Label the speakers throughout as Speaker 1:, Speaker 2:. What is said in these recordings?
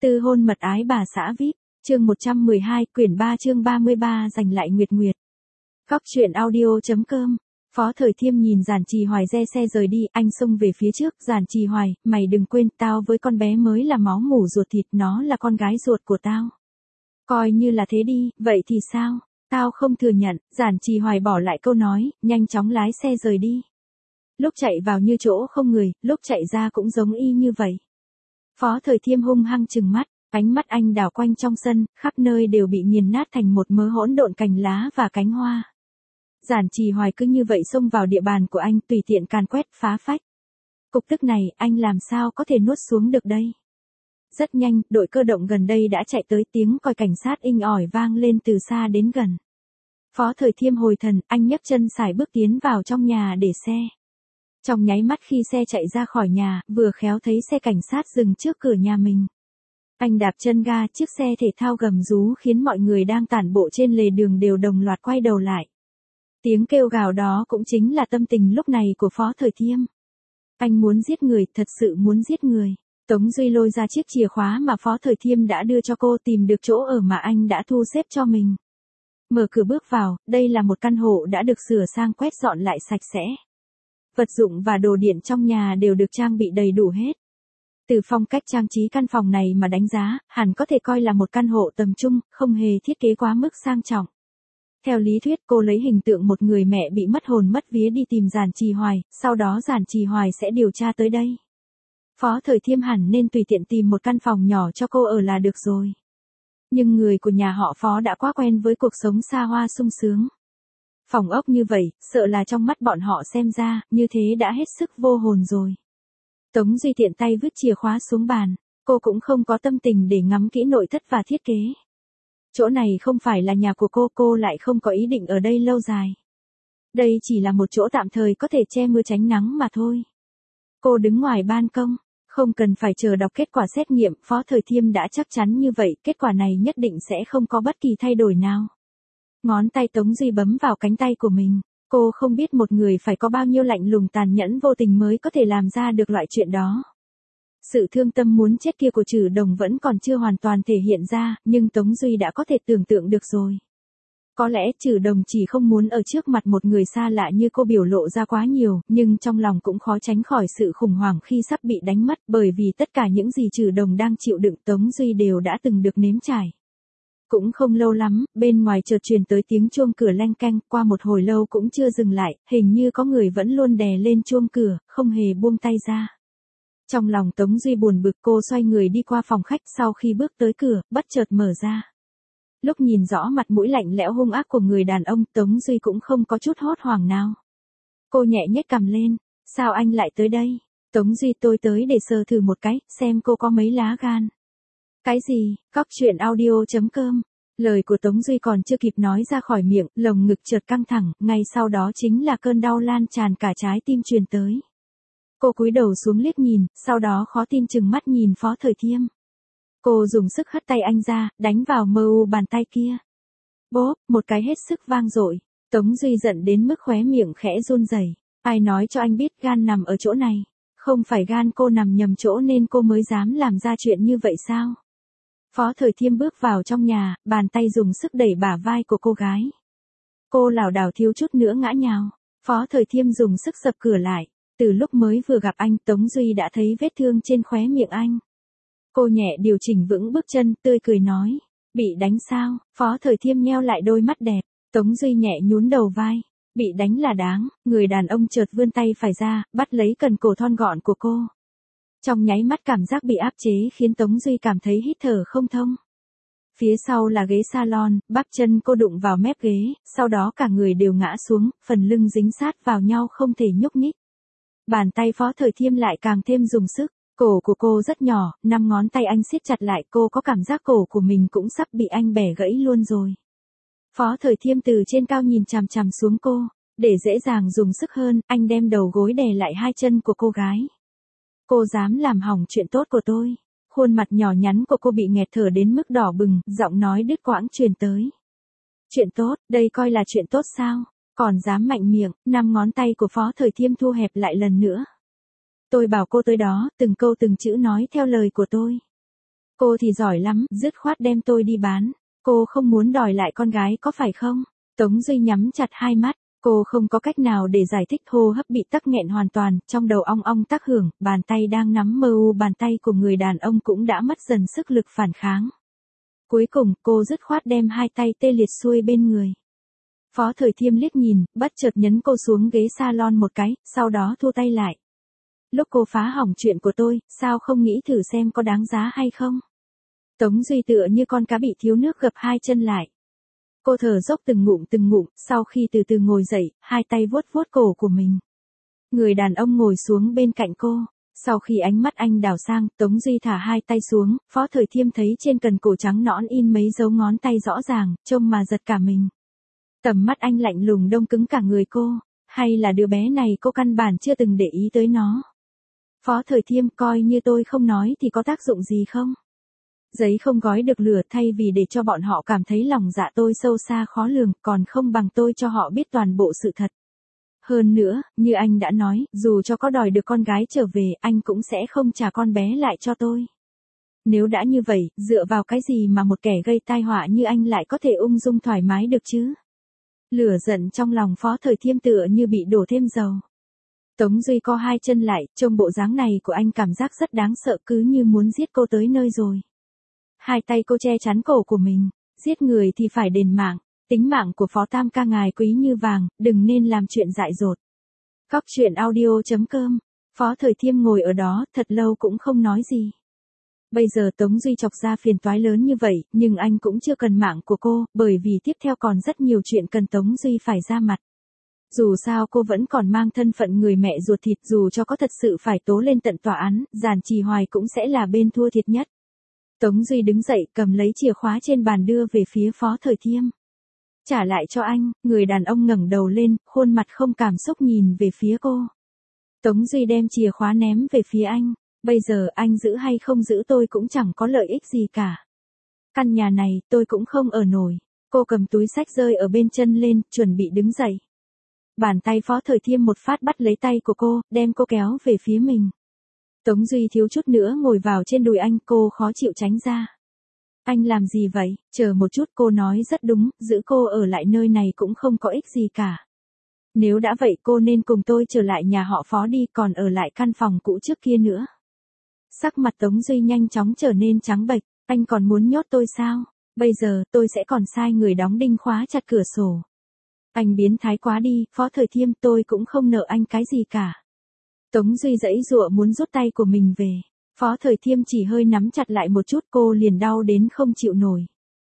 Speaker 1: Tư hôn mật ái bà xã VIP, chương 112, quyển 3 chương 33 giành lại Nguyệt Nguyệt. Góc truyện audio.com. Phó Thời Thiêm nhìn Giản Trì Hoài re xe rời đi, anh xông về phía trước, Giản Trì Hoài, mày đừng quên, tao với con bé mới là máu mủ ruột thịt, nó là con gái ruột của tao. Coi như là thế đi, vậy thì sao? Tao không thừa nhận, Giản Trì Hoài bỏ lại câu nói, nhanh chóng lái xe rời đi. Lúc chạy vào như chỗ không người, lúc chạy ra cũng giống y như vậy. Phó Thời Thiêm hung hăng trừng mắt, ánh mắt anh đảo quanh trong sân, khắp nơi đều bị nghiền nát thành một mớ hỗn độn cành lá và cánh hoa. Giản Trì Hoài cứ như vậy xông vào địa bàn của anh, tùy tiện càn quét phá phách. Cục tức này, anh làm sao có thể nuốt xuống được đây? Rất nhanh, đội cơ động gần đây đã chạy tới, tiếng còi cảnh sát inh ỏi vang lên từ xa đến gần. Phó Thời Thiêm hồi thần, anh nhấc chân sải bước tiến vào trong nhà để xe. Trong nháy mắt khi xe chạy ra khỏi nhà, vừa khéo thấy xe cảnh sát dừng trước cửa nhà mình. Anh đạp chân ga, chiếc xe thể thao gầm rú khiến mọi người đang tản bộ trên lề đường đều đồng loạt quay đầu lại. Tiếng kêu gào đó cũng chính là tâm tình lúc này của Phó Thời Thiêm. Anh muốn giết người, thật sự muốn giết người. Tống Duy lôi ra chiếc chìa khóa mà Phó Thời Thiêm đã đưa cho cô, tìm được chỗ ở mà anh đã thu xếp cho mình. Mở cửa bước vào, đây là một căn hộ đã được sửa sang quét dọn lại sạch sẽ. Vật dụng và đồ điện trong nhà đều được trang bị đầy đủ hết. Từ phong cách trang trí căn phòng này mà đánh giá, hẳn có thể coi là một căn hộ tầm trung, không hề thiết kế quá mức sang trọng. Theo lý thuyết, cô lấy hình tượng một người mẹ bị mất hồn mất vía đi tìm Giản Trì Hoài, sau đó Giản Trì Hoài sẽ điều tra tới đây. Phó Thời Thiêm hẳn nên tùy tiện tìm một căn phòng nhỏ cho cô ở là được rồi. Nhưng người của nhà họ Phó đã quá quen với cuộc sống xa hoa sung sướng. Phòng ốc như vậy, sợ là trong mắt bọn họ xem ra, như thế đã hết sức vô hồn rồi. Tống Duy tiện tay vứt chìa khóa xuống bàn, cô cũng không có tâm tình để ngắm kỹ nội thất và thiết kế. Chỗ này không phải là nhà của cô lại không có ý định ở đây lâu dài. Đây chỉ là một chỗ tạm thời có thể che mưa tránh nắng mà thôi. Cô đứng ngoài ban công, không cần phải chờ đọc kết quả xét nghiệm, Phó Thời Thiêm đã chắc chắn như vậy, kết quả này nhất định sẽ không có bất kỳ thay đổi nào. Ngón tay Tống Duy bấm vào cánh tay của mình, cô không biết một người phải có bao nhiêu lạnh lùng tàn nhẫn vô tình mới có thể làm ra được loại chuyện đó. Sự thương tâm muốn chết kia của Trử Đồng vẫn còn chưa hoàn toàn thể hiện ra, nhưng Tống Duy đã có thể tưởng tượng được rồi. Có lẽ Trử Đồng chỉ không muốn ở trước mặt một người xa lạ như cô biểu lộ ra quá nhiều, nhưng trong lòng cũng khó tránh khỏi sự khủng hoảng khi sắp bị đánh mất, bởi vì tất cả những gì Trử Đồng đang chịu đựng Tống Duy đều đã từng được nếm trải. Cũng không lâu lắm, bên ngoài chợt truyền tới tiếng chuông cửa leng keng, qua một hồi lâu cũng chưa dừng lại, hình như có người vẫn luôn đè lên chuông cửa, không hề buông tay ra. Trong lòng Tống Duy buồn bực, cô xoay người đi qua phòng khách, sau khi bước tới cửa, bất chợt mở ra. Lúc nhìn rõ mặt mũi lạnh lẽo hung ác của người đàn ông, Tống Duy cũng không có chút hốt hoảng nào. Cô nhẹ nhếch cằm lên, sao anh lại tới đây? Tống Duy, tôi tới để sờ thử một cái, xem cô có mấy lá gan. Cái gì? Góc truyện audio.com. Lời của Tống Duy còn chưa kịp nói ra khỏi miệng, lồng ngực chợt căng thẳng, ngay sau đó chính là cơn đau lan tràn cả trái tim truyền tới. Cô cúi đầu xuống liếc nhìn, sau đó khó tin chừng mắt nhìn Phó Thời Thiêm. Cô dùng sức hất tay anh ra, đánh vào mờ u bàn tay kia. Bốp, một cái hết sức vang dội. Tống Duy giận đến mức khóe miệng khẽ run rẩy. Ai nói cho anh biết gan nằm ở chỗ này? Không phải gan cô nằm nhầm chỗ nên cô mới dám làm ra chuyện như vậy sao? Phó Thời Thiêm bước vào trong nhà, bàn tay dùng sức đẩy bả vai của cô gái. Cô lảo đảo thiếu chút nữa ngã nhào. Phó Thời Thiêm dùng sức sập cửa lại. Từ lúc mới vừa gặp anh, Tống Duy đã thấy vết thương trên khóe miệng anh. Cô nhẹ điều chỉnh vững bước chân, tươi cười nói. Bị đánh sao? Phó Thời Thiêm nheo lại đôi mắt đẹp. Tống Duy nhẹ nhún đầu vai. Bị đánh là đáng. Người đàn ông chợt vươn tay phải ra, bắt lấy cần cổ thon gọn của cô. Trong nháy mắt cảm giác bị áp chế khiến Tống Duy cảm thấy hít thở không thông. Phía sau là ghế salon, bắp chân cô đụng vào mép ghế, sau đó cả người đều ngã xuống, phần lưng dính sát vào nhau không thể nhúc nhích. Bàn tay Phó Thời Thiêm lại càng thêm dùng sức. Cổ của cô rất nhỏ, 5 ngón tay anh siết chặt lại, cô có cảm giác cổ của mình cũng sắp bị anh bẻ gãy luôn rồi. Phó Thời Thiêm từ trên cao nhìn chằm chằm xuống cô, để dễ dàng dùng sức hơn, anh đem đầu gối đè lại hai chân của cô gái. Cô dám làm hỏng chuyện tốt của tôi. Khuôn mặt nhỏ nhắn của cô bị nghẹt thở đến mức đỏ bừng, giọng nói đứt quãng truyền tới. Chuyện tốt, đây coi là chuyện tốt sao? Còn dám mạnh miệng, 5 ngón tay của Phó Thời Thiêm thu hẹp lại lần nữa. Tôi bảo cô tới đó, từng câu từng chữ nói theo lời của tôi. Cô thì giỏi lắm, dứt khoát đem tôi đi bán. Cô không muốn đòi lại con gái có phải không? Tống Duy nhắm chặt hai mắt. Cô không có cách nào để giải thích, hô hấp bị tắc nghẹn hoàn toàn, trong đầu ong ong tác hưởng, bàn tay đang nắm mơ u bàn tay của người đàn ông cũng đã mất dần sức lực phản kháng. Cuối cùng, cô dứt khoát đem hai tay tê liệt xuôi bên người. Phó Thời Thiêm liếc nhìn, bất chợt nhấn cô xuống ghế salon một cái, sau đó thua tay lại. Lúc cô phá hỏng chuyện của tôi, sao không nghĩ thử xem có đáng giá hay không? Tống Duy tựa như con cá bị thiếu nước gập hai chân lại. Cô thở dốc từng ngụm, sau khi từ từ ngồi dậy, hai tay vuốt vuốt cổ của mình. Người đàn ông ngồi xuống bên cạnh cô. Sau khi ánh mắt anh đảo sang, Tống Duy thả hai tay xuống, Phó Thời Thiêm thấy trên cần cổ trắng nõn in mấy dấu ngón tay rõ ràng, trông mà giật cả mình. Tầm mắt anh lạnh lùng đông cứng cả người cô, hay là đứa bé này cô căn bản chưa từng để ý tới nó. Phó Thời Thiêm, coi như tôi không nói thì có tác dụng gì không? Giấy không gói được lửa, thay vì để cho bọn họ cảm thấy lòng dạ tôi sâu xa khó lường, còn không bằng tôi cho họ biết toàn bộ sự thật. Hơn nữa, như anh đã nói, dù cho có đòi được con gái trở về, anh cũng sẽ không trả con bé lại cho tôi. Nếu đã như vậy, dựa vào cái gì mà một kẻ gây tai họa như anh lại có thể ung dung thoải mái được chứ? Lửa giận trong lòng Phó Thời Thiêm tựa như bị đổ thêm dầu. Tống Duy co hai chân lại, trông bộ dáng này của anh cảm giác rất đáng sợ, cứ như muốn giết cô tới nơi rồi. Hai tay cô che chắn cổ của mình, giết người thì phải đền mạng, tính mạng của Phó Tam ca ngài quý như vàng, đừng nên làm chuyện dại dột. Cóc truyện audio.com, Phó Thời Thiêm ngồi ở đó, thật lâu cũng không nói gì. Bây giờ Tống Duy chọc ra phiền toái lớn như vậy, nhưng anh cũng chưa cần mạng của cô, bởi vì tiếp theo còn rất nhiều chuyện cần Tống Duy phải ra mặt. Dù sao cô vẫn còn mang thân phận người mẹ ruột thịt, dù cho có thật sự phải tố lên tận tòa án, Giản Trì Hoài cũng sẽ là bên thua thiệt nhất. Tống Duy đứng dậy, cầm lấy chìa khóa trên bàn đưa về phía Phó Thời Thiêm. Trả lại cho anh, người đàn ông ngẩng đầu lên, khuôn mặt không cảm xúc nhìn về phía cô. Tống Duy đem chìa khóa ném về phía anh. Bây giờ anh giữ hay không giữ tôi cũng chẳng có lợi ích gì cả. Căn nhà này tôi cũng không ở nổi. Cô cầm túi xách rơi ở bên chân lên, chuẩn bị đứng dậy. Bàn tay Phó Thời Thiêm một phát bắt lấy tay của cô, đem cô kéo về phía mình. Tống Duy thiếu chút nữa ngồi vào trên đùi anh, cô khó chịu tránh ra. Anh làm gì vậy? Chờ một chút, cô nói rất đúng, giữ cô ở lại nơi này cũng không có ích gì cả. Nếu đã vậy cô nên cùng tôi trở lại nhà họ Phó đi, còn ở lại căn phòng cũ trước kia nữa. Sắc mặt Tống Duy nhanh chóng trở nên trắng bệch, anh còn muốn nhốt tôi sao? Bây giờ tôi sẽ còn sai người đóng đinh khóa chặt cửa sổ. Anh biến thái quá đi, Phó Thời Thiêm, tôi cũng không nợ anh cái gì cả. Tống Duy giãy giụa muốn rút tay của mình về. Phó Thời Thiêm chỉ hơi nắm chặt lại một chút, cô liền đau đến không chịu nổi.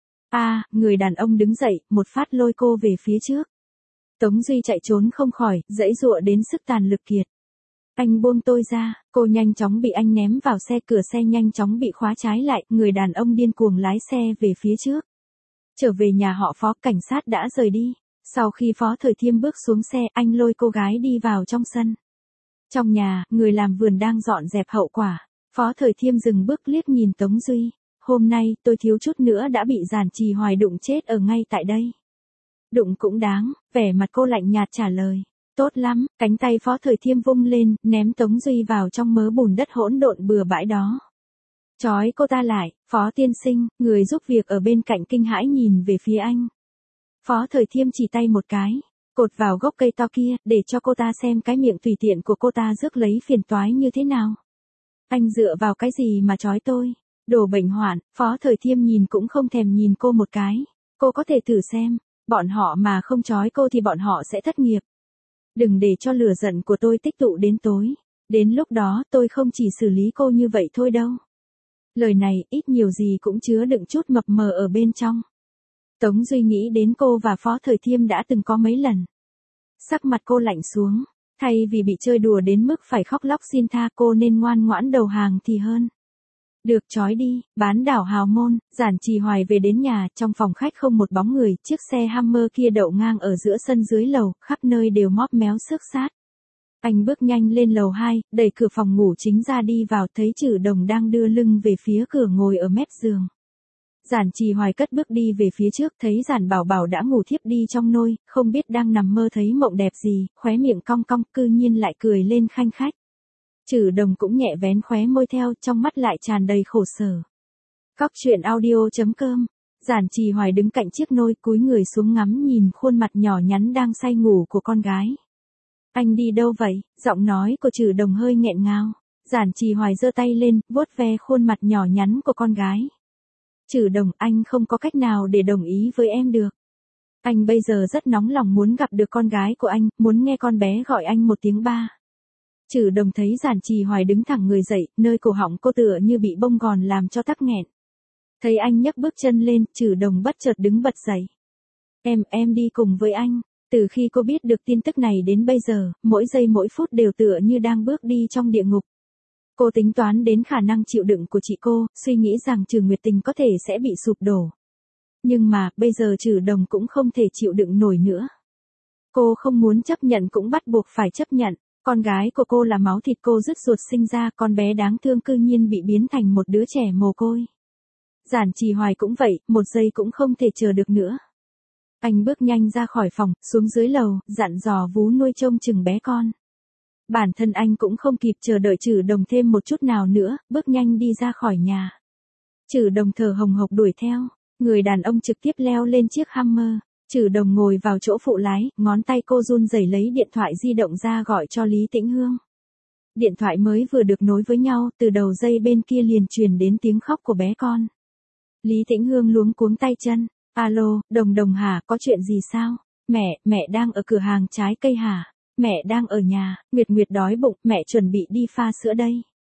Speaker 1: Người đàn ông đứng dậy, một phát lôi cô về phía trước. Tống Duy chạy trốn không khỏi, giãy giụa đến sức tàn lực kiệt. Anh buông tôi ra, cô nhanh chóng bị anh ném vào xe, cửa xe nhanh chóng bị khóa trái lại, người đàn ông điên cuồng lái xe về phía trước. Trở về nhà họ Phó, cảnh sát đã rời đi. Sau khi Phó Thời Thiêm bước xuống xe, anh lôi cô gái đi vào trong sân. Trong nhà, người làm vườn đang dọn dẹp hậu quả. Phó Thời Thiêm dừng bước liếc nhìn Tống Duy. Hôm nay, tôi thiếu chút nữa đã bị Giản Trì Hoài đụng chết ở ngay tại đây. Đụng cũng đáng, vẻ mặt cô lạnh nhạt trả lời. Tốt lắm, cánh tay Phó Thời Thiêm vung lên, ném Tống Duy vào trong mớ bùn đất hỗn độn bừa bãi đó. Trói cô ta lại, Phó tiên sinh, người giúp việc ở bên cạnh kinh hãi nhìn về phía anh. Phó Thời Thiêm chỉ tay một cái, cột vào gốc cây to kia, để cho cô ta xem cái miệng tùy tiện của cô ta rước lấy phiền toái như thế nào. Anh dựa vào cái gì mà trói tôi? Đồ bệnh hoạn, Phó Thời Thiêm nhìn cũng không thèm nhìn cô một cái. Cô có thể thử xem, bọn họ mà không trói cô thì bọn họ sẽ thất nghiệp. Đừng để cho lửa giận của tôi tích tụ đến tối. Đến lúc đó tôi không chỉ xử lý cô như vậy thôi đâu. Lời này ít nhiều gì cũng chứa đựng chút mập mờ ở bên trong. Tống Duy nghĩ đến cô và Phó Thời Thiêm đã từng có mấy lần. Sắc mặt cô lạnh xuống. Thay vì bị chơi đùa đến mức phải khóc lóc xin tha, cô nên ngoan ngoãn đầu hàng thì hơn. Được, trói đi. Bán đảo Hào Môn, Giản Trì Hoài về đến nhà, trong phòng khách không một bóng người, chiếc xe Hummer kia đậu ngang ở giữa sân dưới lầu, khắp nơi đều móp méo xước xát. Anh bước nhanh lên lầu 2, đẩy cửa phòng ngủ chính ra đi vào, thấy Trử Đồng đang đưa lưng về phía cửa ngồi ở mép giường. Giản Trì Hoài cất bước đi về phía trước, thấy Giản Bảo Bảo đã ngủ thiếp đi trong nôi, không biết đang nằm mơ thấy mộng đẹp gì, khóe miệng cong cong, cư nhiên lại cười lên khanh khách. Trử Đồng cũng nhẹ vén khóe môi theo, trong mắt lại tràn đầy khổ sở. Cóc truyện audio.com. Giản Trì Hoài đứng cạnh chiếc nôi cúi người xuống ngắm nhìn khuôn mặt nhỏ nhắn đang say ngủ của con gái. Anh đi đâu vậy? Giọng nói của Trử Đồng hơi nghẹn ngào. Giản Trì Hoài giơ tay lên, vuốt ve khuôn mặt nhỏ nhắn của con gái. Trử Đồng, anh không có cách nào để đồng ý với em được. Anh bây giờ rất nóng lòng muốn gặp được con gái của anh, muốn nghe con bé gọi anh một tiếng ba. Trử Đồng thấy Giản Trì Hoài đứng thẳng người dậy, nơi cổ họng cô tựa như bị bông gòn làm cho tắc nghẹn. Thấy anh nhấc bước chân lên, Trử Đồng bất chợt đứng bật dậy. Em đi cùng với anh. Từ khi cô biết được tin tức này đến bây giờ, mỗi giây mỗi phút đều tựa như đang bước đi trong địa ngục. Cô tính toán đến khả năng chịu đựng của chị cô, suy nghĩ rằng Trừ Nguyệt Tình có thể sẽ bị sụp đổ. Nhưng mà, bây giờ Trử Đồng cũng không thể chịu đựng nổi nữa. Cô không muốn chấp nhận cũng bắt buộc phải chấp nhận. Con gái của cô là máu thịt cô rứt ruột sinh ra, con bé đáng thương cư nhiên bị biến thành một đứa trẻ mồ côi. Giản Trì Hoài cũng vậy, một giây cũng không thể chờ được nữa. Anh bước nhanh ra khỏi phòng, xuống dưới lầu, dặn dò Vú Nuôi trông chừng bé con. Bản thân anh cũng không kịp chờ đợi Trử Đồng thêm một chút nào nữa, bước nhanh đi ra khỏi nhà. Trử Đồng thở hồng hộc đuổi theo, người đàn ông trực tiếp leo lên chiếc Hummer. Trử Đồng ngồi vào chỗ phụ lái, ngón tay cô run rẩy lấy điện thoại di động ra gọi cho Lý Tĩnh Hương. Điện thoại mới vừa được nối với nhau, từ đầu dây bên kia liền truyền đến tiếng khóc của bé con. Lý Tĩnh Hương luống cuống tay chân. Alo, Đồng hả, có chuyện gì sao? Mẹ đang ở cửa hàng trái cây hả? Mẹ đang ở nhà, Nguyệt đói bụng, mẹ chuẩn bị đi pha sữa đây.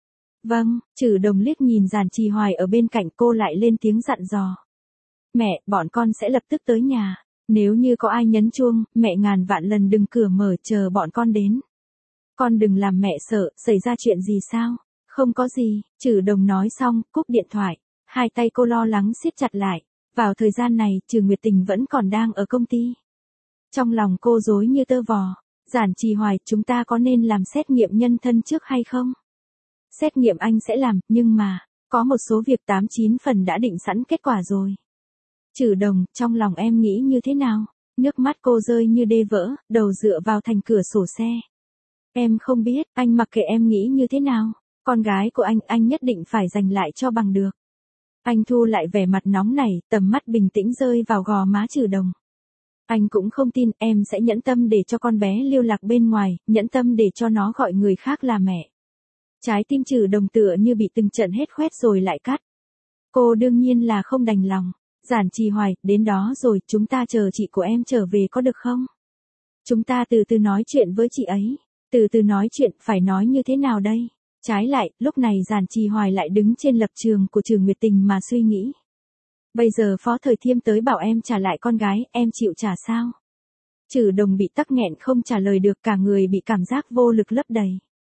Speaker 1: Vâng, Trử Đồng liếc nhìn Giản Trì Hoài ở bên cạnh cô lại lên tiếng dặn dò. Mẹ, bọn con sẽ lập tức tới nhà. Nếu như có ai nhấn chuông, mẹ ngàn vạn lần đừng cửa mở chờ bọn con đến. Con đừng làm mẹ sợ, xảy ra chuyện gì sao? Không có gì, Trử Đồng nói xong, cúp điện thoại. Hai tay cô lo lắng siết chặt lại. Vào thời gian này, Trừ Nguyệt Tình vẫn còn đang ở công ty. Trong lòng cô rối như tơ vò. Giản Trì Hoài, chúng ta có nên làm xét nghiệm nhân thân trước hay không? Xét nghiệm anh sẽ làm, nhưng mà, có một số việc 89 phần đã định sẵn kết quả rồi. Trử Đồng, trong lòng em nghĩ như thế nào? Nước mắt cô rơi như đê vỡ, đầu dựa vào thành cửa sổ xe. Em không biết, anh mặc kệ em nghĩ như thế nào. Con gái của anh nhất định phải giành lại cho bằng được. Anh thu lại vẻ mặt nóng nảy, tầm mắt bình tĩnh rơi vào gò má Trử Đồng. Anh cũng không tin em sẽ nhẫn tâm để cho con bé lưu lạc bên ngoài, nhẫn tâm để cho nó gọi người khác là mẹ. Trái tim Trử Đồng tựa như bị từng trận hết khoét rồi lại cắt. Cô đương nhiên là không đành lòng. Giản Trì Hoài, đến đó rồi, chúng ta chờ chị của em trở về có được không? Chúng ta từ từ nói chuyện với chị ấy. Từ từ nói chuyện, phải nói như thế nào đây? Trái lại, lúc này Giản Trì Hoài lại đứng trên lập trường của Trừ Nguyệt Tình mà suy nghĩ. Bây giờ Phó Thời Thiêm tới bảo em trả lại con gái, em chịu trả sao? Trử Đồng bị tắc nghẹn không trả lời được, cả người bị cảm giác vô lực lấp đầy.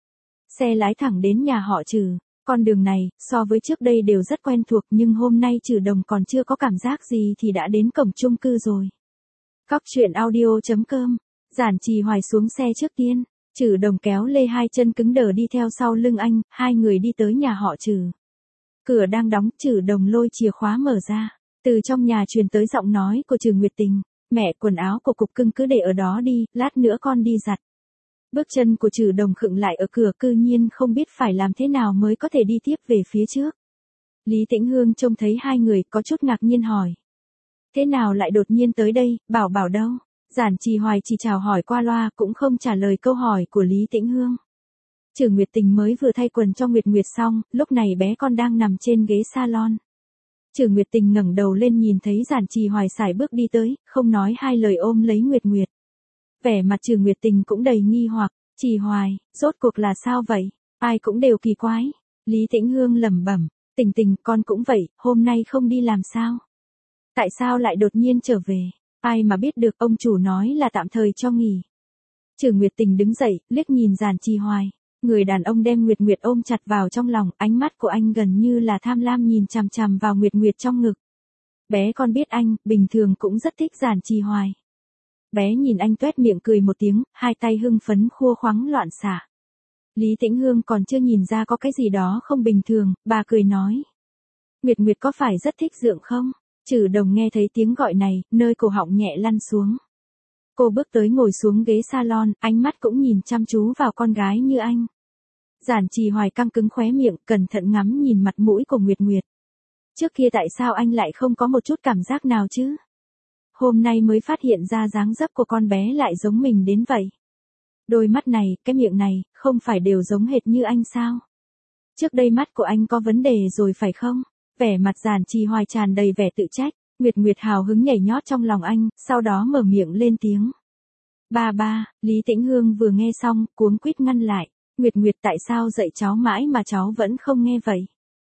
Speaker 1: Xe lái thẳng đến nhà họ Trừ. Con đường này, so với trước đây đều rất quen thuộc, nhưng hôm nay Trử Đồng còn chưa có cảm giác gì thì đã đến cổng chung cư rồi. Cóc truyện audio.com. Giản Trì Hoài xuống xe trước tiên. Trử Đồng kéo lê hai chân cứng đờ đi theo sau lưng anh, hai người đi tới nhà họ Trừ. Cửa đang đóng, Trử Đồng lôi chìa khóa mở ra. Từ trong nhà truyền tới giọng nói của Trừ Nguyệt Tình. Mẹ, quần áo của cục cưng cứ để ở đó đi, lát nữa con đi giặt. Bước chân của Trử Đồng khựng lại ở cửa, cư nhiên không biết phải làm thế nào mới có thể đi tiếp về phía trước. Lý Tĩnh Hương trông thấy hai người có chút ngạc nhiên hỏi. Thế nào lại đột nhiên tới đây, bảo đâu? Giản Trì Hoài chỉ chào hỏi qua loa cũng không trả lời câu hỏi của Lý Tĩnh Hương. Trừ Nguyệt Tình mới vừa thay quần cho Nguyệt xong, lúc này bé con đang nằm trên ghế salon. Trừ Nguyệt Tình ngẩng đầu lên nhìn thấy Giản Trì Hoài sải bước đi tới, không nói hai lời ôm lấy Nguyệt. Vẻ mặt Trừ Nguyệt Tình cũng đầy nghi hoặc, Trì Hoài, rốt cuộc là sao vậy? Ai cũng đều kỳ quái. Lý Tĩnh Hương lẩm bẩm, Tình, con cũng vậy, hôm nay không đi làm sao? Tại sao lại đột nhiên trở về? Ai mà biết được, ông chủ nói là tạm thời cho nghỉ. Trừ Nguyệt Tình đứng dậy, liếc nhìn Giản Trì Hoài. Người đàn ông đem Nguyệt ôm chặt vào trong lòng, ánh mắt của anh gần như là tham lam nhìn chằm chằm vào Nguyệt trong ngực. Bé con biết anh, bình thường cũng rất thích Giản Trì Hoài. Bé nhìn anh toét miệng cười một tiếng, hai tay hưng phấn khua khoắng loạn xạ. Lý Tĩnh Hương còn chưa nhìn ra có cái gì đó không bình thường, bà cười nói. Nguyệt có phải rất thích dượng không? Trử Đồng nghe thấy tiếng gọi này, nơi cổ họng nhẹ lăn xuống. Cô bước tới ngồi xuống ghế salon, ánh mắt cũng nhìn chăm chú vào con gái như anh. Giản Trì Hoài căng cứng khóe miệng, cẩn thận ngắm nhìn mặt mũi của Nguyệt. Trước kia tại sao anh lại không có một chút cảm giác nào chứ? Hôm nay mới phát hiện ra dáng dấp của con bé lại giống mình đến vậy. Đôi mắt này, cái miệng này, không phải đều giống hệt như anh sao? Trước đây mắt của anh có vấn đề rồi phải không? Vẻ mặt Giản Trì Hoài tràn đầy vẻ tự trách. Nguyệt Nguyệt hào hứng nhảy nhót trong lòng anh, sau đó mở miệng lên tiếng. Ba, Lý Tĩnh Hương vừa nghe xong, cuống quýt ngăn lại. Nguyệt Nguyệt tại sao dạy cháu mãi mà cháu vẫn không nghe vậy?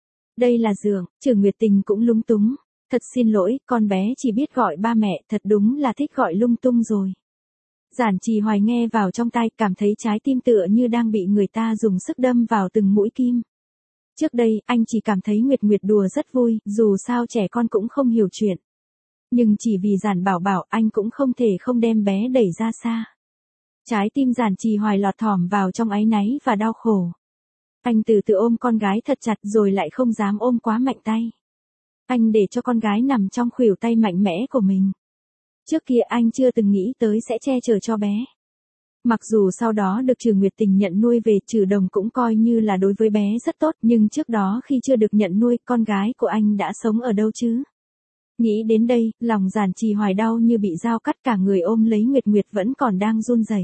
Speaker 1: Đây là giường, Trừ Nguyệt Tình cũng lúng túng. Thật xin lỗi, con bé chỉ biết gọi ba mẹ, thật đúng là thích gọi lung tung rồi. Giản Trì Hoài nghe vào trong tai, cảm thấy trái tim tựa như đang bị người ta dùng sức đâm vào từng mũi kim. Trước đây, anh chỉ cảm thấy Nguyệt Nguyệt đùa rất vui, dù sao trẻ con cũng không hiểu chuyện. Nhưng chỉ vì Giản Bảo Bảo, anh cũng không thể không đem bé đẩy ra xa. Trái tim Giản Trì Hoài lọt thỏm vào trong áy náy và đau khổ. Anh từ từ ôm con gái thật chặt rồi lại không dám ôm quá mạnh tay. Anh để cho con gái nằm trong khuỷu tay mạnh mẽ của mình. Trước kia anh chưa từng nghĩ tới sẽ che chở cho bé. Mặc dù sau đó được Trừ Nguyệt Tình nhận nuôi về, Trừ Đồng cũng coi như là đối với bé rất tốt, nhưng trước đó khi chưa được nhận nuôi, con gái của anh đã sống ở đâu chứ? Nghĩ đến đây, lòng Giản Trì Hoài đau như bị dao cắt, cả người ôm lấy Nguyệt Nguyệt vẫn còn đang run rẩy.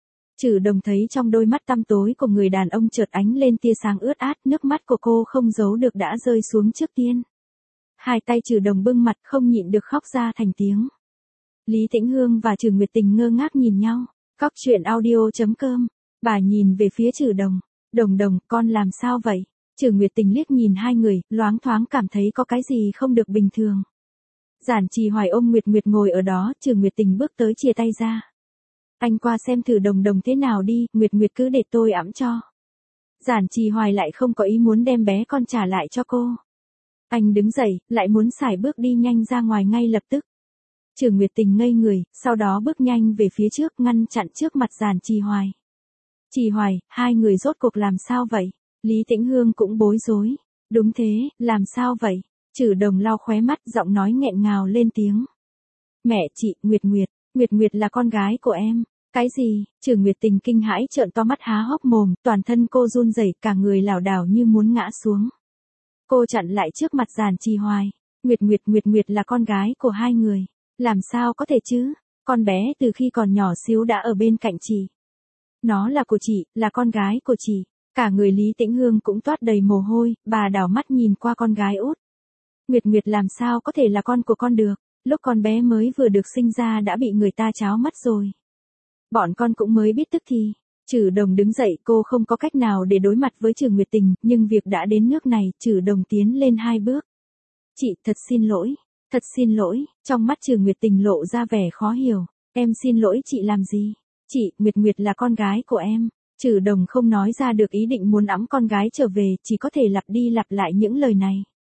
Speaker 1: Trừ Đồng thấy trong đôi mắt tăm tối của người đàn ông chợt ánh lên tia sáng ướt át, nước mắt của cô không giấu được đã rơi xuống trước tiên. Hai tay Trừ Đồng bưng mặt không nhịn được khóc ra thành tiếng. Lý Tĩnh Hương và Trừ Nguyệt Tình ngơ ngác nhìn nhau. Cóc truyện audio.com. Bà nhìn về phía Trừ Đồng. Đồng, con làm sao vậy? Trừ Nguyệt Tình liếc nhìn hai người, loáng thoáng cảm thấy có cái gì không được bình thường. Giản Trì Hoài ôm Nguyệt Nguyệt ngồi ở đó, Trừ Nguyệt Tình bước tới chia tay ra. Anh qua xem thử Đồng thế nào đi, Nguyệt Nguyệt cứ để tôi ẵm cho. Giản Trì Hoài lại không có ý muốn đem bé con trả lại cho cô. Anh đứng dậy, lại muốn sải bước đi nhanh ra ngoài ngay lập tức. Trừ Nguyệt Tình ngây người, sau đó bước nhanh về phía trước, ngăn chặn trước mặt Giản Trì Hoài. Trì Hoài, hai người rốt cuộc làm sao vậy? Lý Tĩnh Hương cũng bối rối. Đúng thế, làm sao vậy? Trừ Đồng lau khóe mắt, giọng nói nghẹn ngào lên tiếng. Mẹ chị, Nguyệt Nguyệt là con gái của em. Cái gì? Trừ Nguyệt Tình kinh hãi trợn to mắt há hốc mồm, toàn thân cô run rẩy, cả người lảo đảo như muốn ngã xuống. Cô chặn lại trước mặt Giản Trì Hoài. Nguyệt là con gái của hai người. Làm sao có thể chứ? Con bé từ khi còn nhỏ xíu đã ở bên cạnh chị. Nó là của chị, là con gái của chị. Cả người Lý Tĩnh Hương cũng toát đầy mồ hôi, bà đảo mắt nhìn qua con gái út. Nguyệt làm sao có thể là con của con được? Lúc con bé mới vừa được sinh ra đã bị người ta cháo mắt rồi. Bọn con cũng mới biết tức thì. Trừ Đồng đứng dậy, cô không có cách nào để đối mặt với Trừ Nguyệt Tình, nhưng việc đã đến nước này, Trừ Đồng tiến lên 2 bước. Chị, thật xin lỗi, trong mắt Trừ Nguyệt Tình lộ ra vẻ khó hiểu. Em xin lỗi chị làm gì? Chị, Nguyệt là con gái của em. Trừ Đồng không nói ra được ý định muốn ẵm con gái trở về, chỉ có thể lặp đi lặp lại những lời này.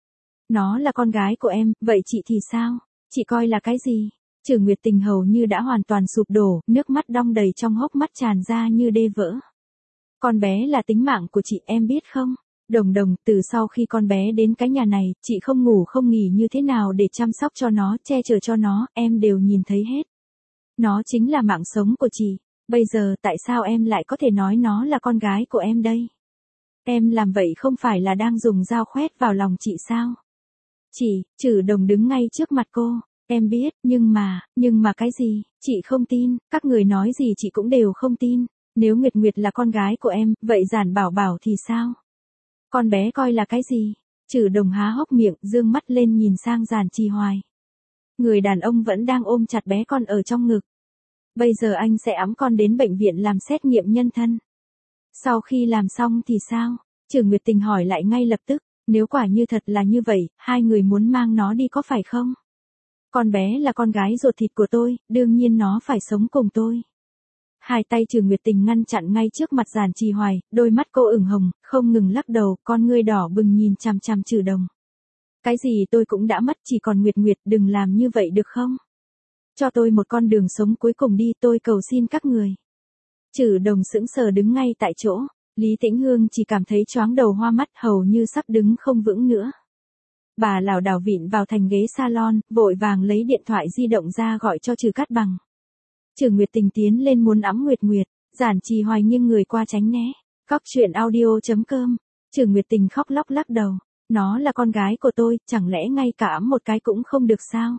Speaker 1: Nó là con gái của em, vậy chị thì sao? Chị coi là cái gì? Trừ Nguyệt Tình hầu như đã hoàn toàn sụp đổ, nước mắt đong đầy trong hốc mắt tràn ra như đê vỡ. Con bé là tính mạng của chị, em biết không? Đồng, từ sau khi con bé đến cái nhà này, chị không ngủ không nghỉ như thế nào để chăm sóc cho nó, che chở cho nó, em đều nhìn thấy hết. Nó chính là mạng sống của chị. Bây giờ tại sao em lại có thể nói nó là con gái của em đây? Em làm vậy không phải là đang dùng dao khoét vào lòng chị sao? Chị, Trừ Đồng đứng ngay trước mặt cô. Em biết, nhưng mà cái gì? Chị không tin, các người nói gì chị cũng đều không tin. Nếu Nguyệt là con gái của em, vậy Giản Bảo Bảo thì sao? Con bé coi là cái gì? Trừ Đồng há hốc miệng, dương mắt lên nhìn sang Giản Trì Hoài. Người đàn ông vẫn đang ôm chặt bé con ở trong ngực. Bây giờ anh sẽ ẵm con đến bệnh viện làm xét nghiệm nhân thân. Sau khi làm xong thì sao? Trừ Nguyệt Tình hỏi lại ngay lập tức. Nếu quả như thật là như vậy, hai người muốn mang nó đi có phải không? Con bé là con gái ruột thịt của tôi, đương nhiên nó phải sống cùng tôi. Hai tay Trừ Nguyệt Tình ngăn chặn ngay trước mặt Giản Trì Hoài, đôi mắt cô ửng hồng, không ngừng lắc đầu, con ngươi đỏ bừng nhìn chằm chằm Trừ Đồng. Cái gì tôi cũng đã mất, chỉ còn Nguyệt, đừng làm như vậy được không? Cho tôi một con đường sống cuối cùng đi, tôi cầu xin các người. Trừ Đồng sững sờ đứng ngay tại chỗ, Lý Tĩnh Hương chỉ cảm thấy choáng đầu hoa mắt, hầu như sắp đứng không vững nữa. Bà lảo đảo vịn vào thành ghế salon, vội vàng lấy điện thoại di động ra gọi cho Trừ Cát Bằng. Trừ Nguyệt Tình tiến lên muốn ẵm Nguyệt, Giản Trì Hoài nghiêng người qua tránh né. Cóc truyện audio.com. Trừ Nguyệt Tình khóc lóc lắc đầu. Nó là con gái của tôi, chẳng lẽ ngay cả ẵm một cái cũng không được sao?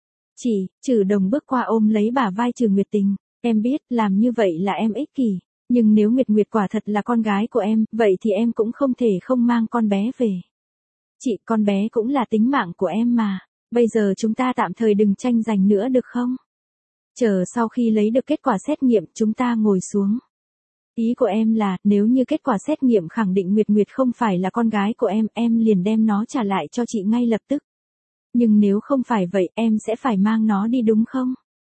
Speaker 1: Trừ Đồng bước qua ôm lấy bả vai Trừ Nguyệt Tình, em biết, làm như vậy là em ích kỷ, nhưng nếu Nguyệt Nguyệt quả thật là con gái của em, vậy thì em cũng không thể không mang con bé về. Chị, con bé cũng là tính mạng của em mà, bây giờ chúng ta tạm thời đừng tranh giành nữa được không? Chờ sau khi lấy được kết quả xét nghiệm chúng ta ngồi xuống. Ý của em là, nếu như kết quả xét nghiệm khẳng định Nguyệt Nguyệt không phải là con gái của em liền đem nó trả lại cho chị ngay lập tức. Nhưng nếu không phải vậy, em sẽ phải mang nó đi đúng không?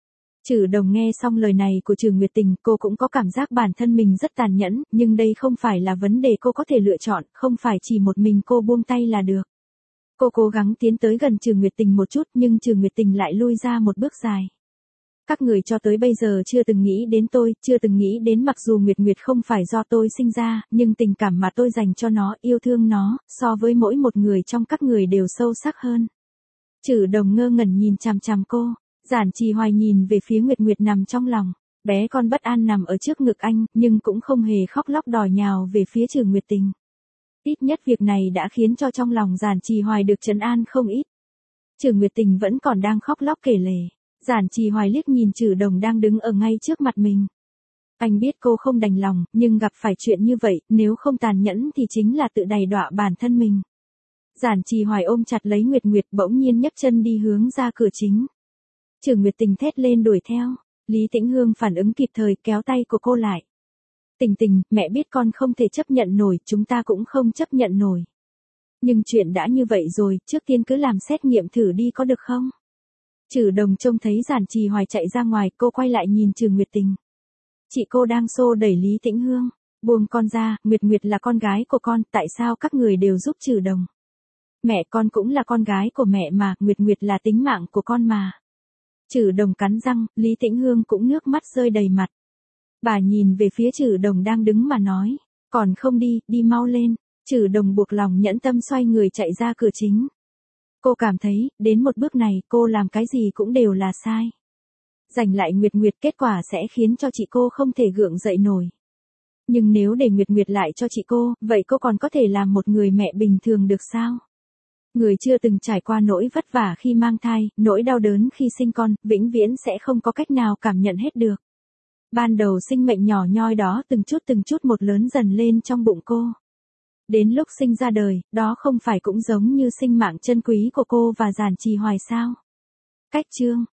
Speaker 1: Trừ Đồng nghe xong lời này của Trừ Nguyệt Tình, cô cũng có cảm giác bản thân mình rất tàn nhẫn, nhưng đây không phải là vấn đề cô có thể lựa chọn, không phải chỉ một mình cô buông tay là được. Cô cố gắng tiến tới gần Trừ Nguyệt Tình một chút, nhưng Trừ Nguyệt Tình lại lui ra một bước dài. Các người cho tới bây giờ chưa từng nghĩ đến tôi, chưa từng nghĩ đến mặc dù Nguyệt Nguyệt không phải do tôi sinh ra, nhưng tình cảm mà tôi dành cho nó, yêu thương nó, so với mỗi một người trong các người đều sâu sắc hơn. Trừ Đồng ngơ ngẩn nhìn chằm chằm cô, Giản Trì Hoài nhìn về phía Nguyệt Nguyệt nằm trong lòng, bé con bất an nằm ở trước ngực anh, nhưng cũng không hề khóc lóc đòi nhào về phía Trừ Nguyệt Tình. Ít nhất việc này đã khiến cho trong lòng Giản Trì Hoài được trấn an không ít. Trừ Nguyệt Tình vẫn còn đang khóc lóc kể lể. Giản Trì Hoài liếc nhìn Trừ Đồng đang đứng ở ngay trước mặt mình. Anh biết cô không đành lòng, nhưng gặp phải chuyện như vậy, nếu không tàn nhẫn thì chính là tự đày đọa bản thân mình. Giản Trì Hoài ôm chặt lấy Nguyệt Nguyệt, bỗng nhiên nhấc chân đi hướng ra cửa chính. Trừ Nguyệt Tình thét lên đuổi theo, Lý Tĩnh Hương phản ứng kịp thời kéo tay của cô lại. Tình Tình, mẹ biết con không thể chấp nhận nổi, chúng ta cũng không chấp nhận nổi. Nhưng chuyện đã như vậy rồi, trước tiên cứ làm xét nghiệm thử đi có được không? Trừ Đồng trông thấy Giản Trì Hoài chạy ra ngoài, cô quay lại nhìn Trừ Nguyệt Tình. Chị cô đang xô đẩy Lý Tĩnh Hương, buông con ra, Nguyệt Nguyệt là con gái của con, tại sao các người đều giúp Trừ Đồng? Mẹ con cũng là con gái của mẹ mà, Nguyệt Nguyệt là tính mạng của con mà. Trừ Đồng cắn răng, Lý Tĩnh Hương cũng nước mắt rơi đầy mặt. Bà nhìn về phía Trừ Đồng đang đứng mà nói, còn không đi, đi mau lên. Trừ Đồng buộc lòng nhẫn tâm xoay người chạy ra cửa chính. Cô cảm thấy, đến một bước này, cô làm cái gì cũng đều là sai. Giành lại Nguyệt Nguyệt kết quả sẽ khiến cho chị cô không thể gượng dậy nổi. Nhưng nếu để Nguyệt Nguyệt lại cho chị cô, vậy cô còn có thể làm một người mẹ bình thường được sao? Người chưa từng trải qua nỗi vất vả khi mang thai, nỗi đau đớn khi sinh con, vĩnh viễn sẽ không có cách nào cảm nhận hết được. Ban đầu sinh mệnh nhỏ nhoi đó từng chút một lớn dần lên trong bụng cô. Đến lúc sinh ra đời, đó không phải cũng giống như sinh mạng chân quý của cô và Giản Trì Hoài sao? Cách chương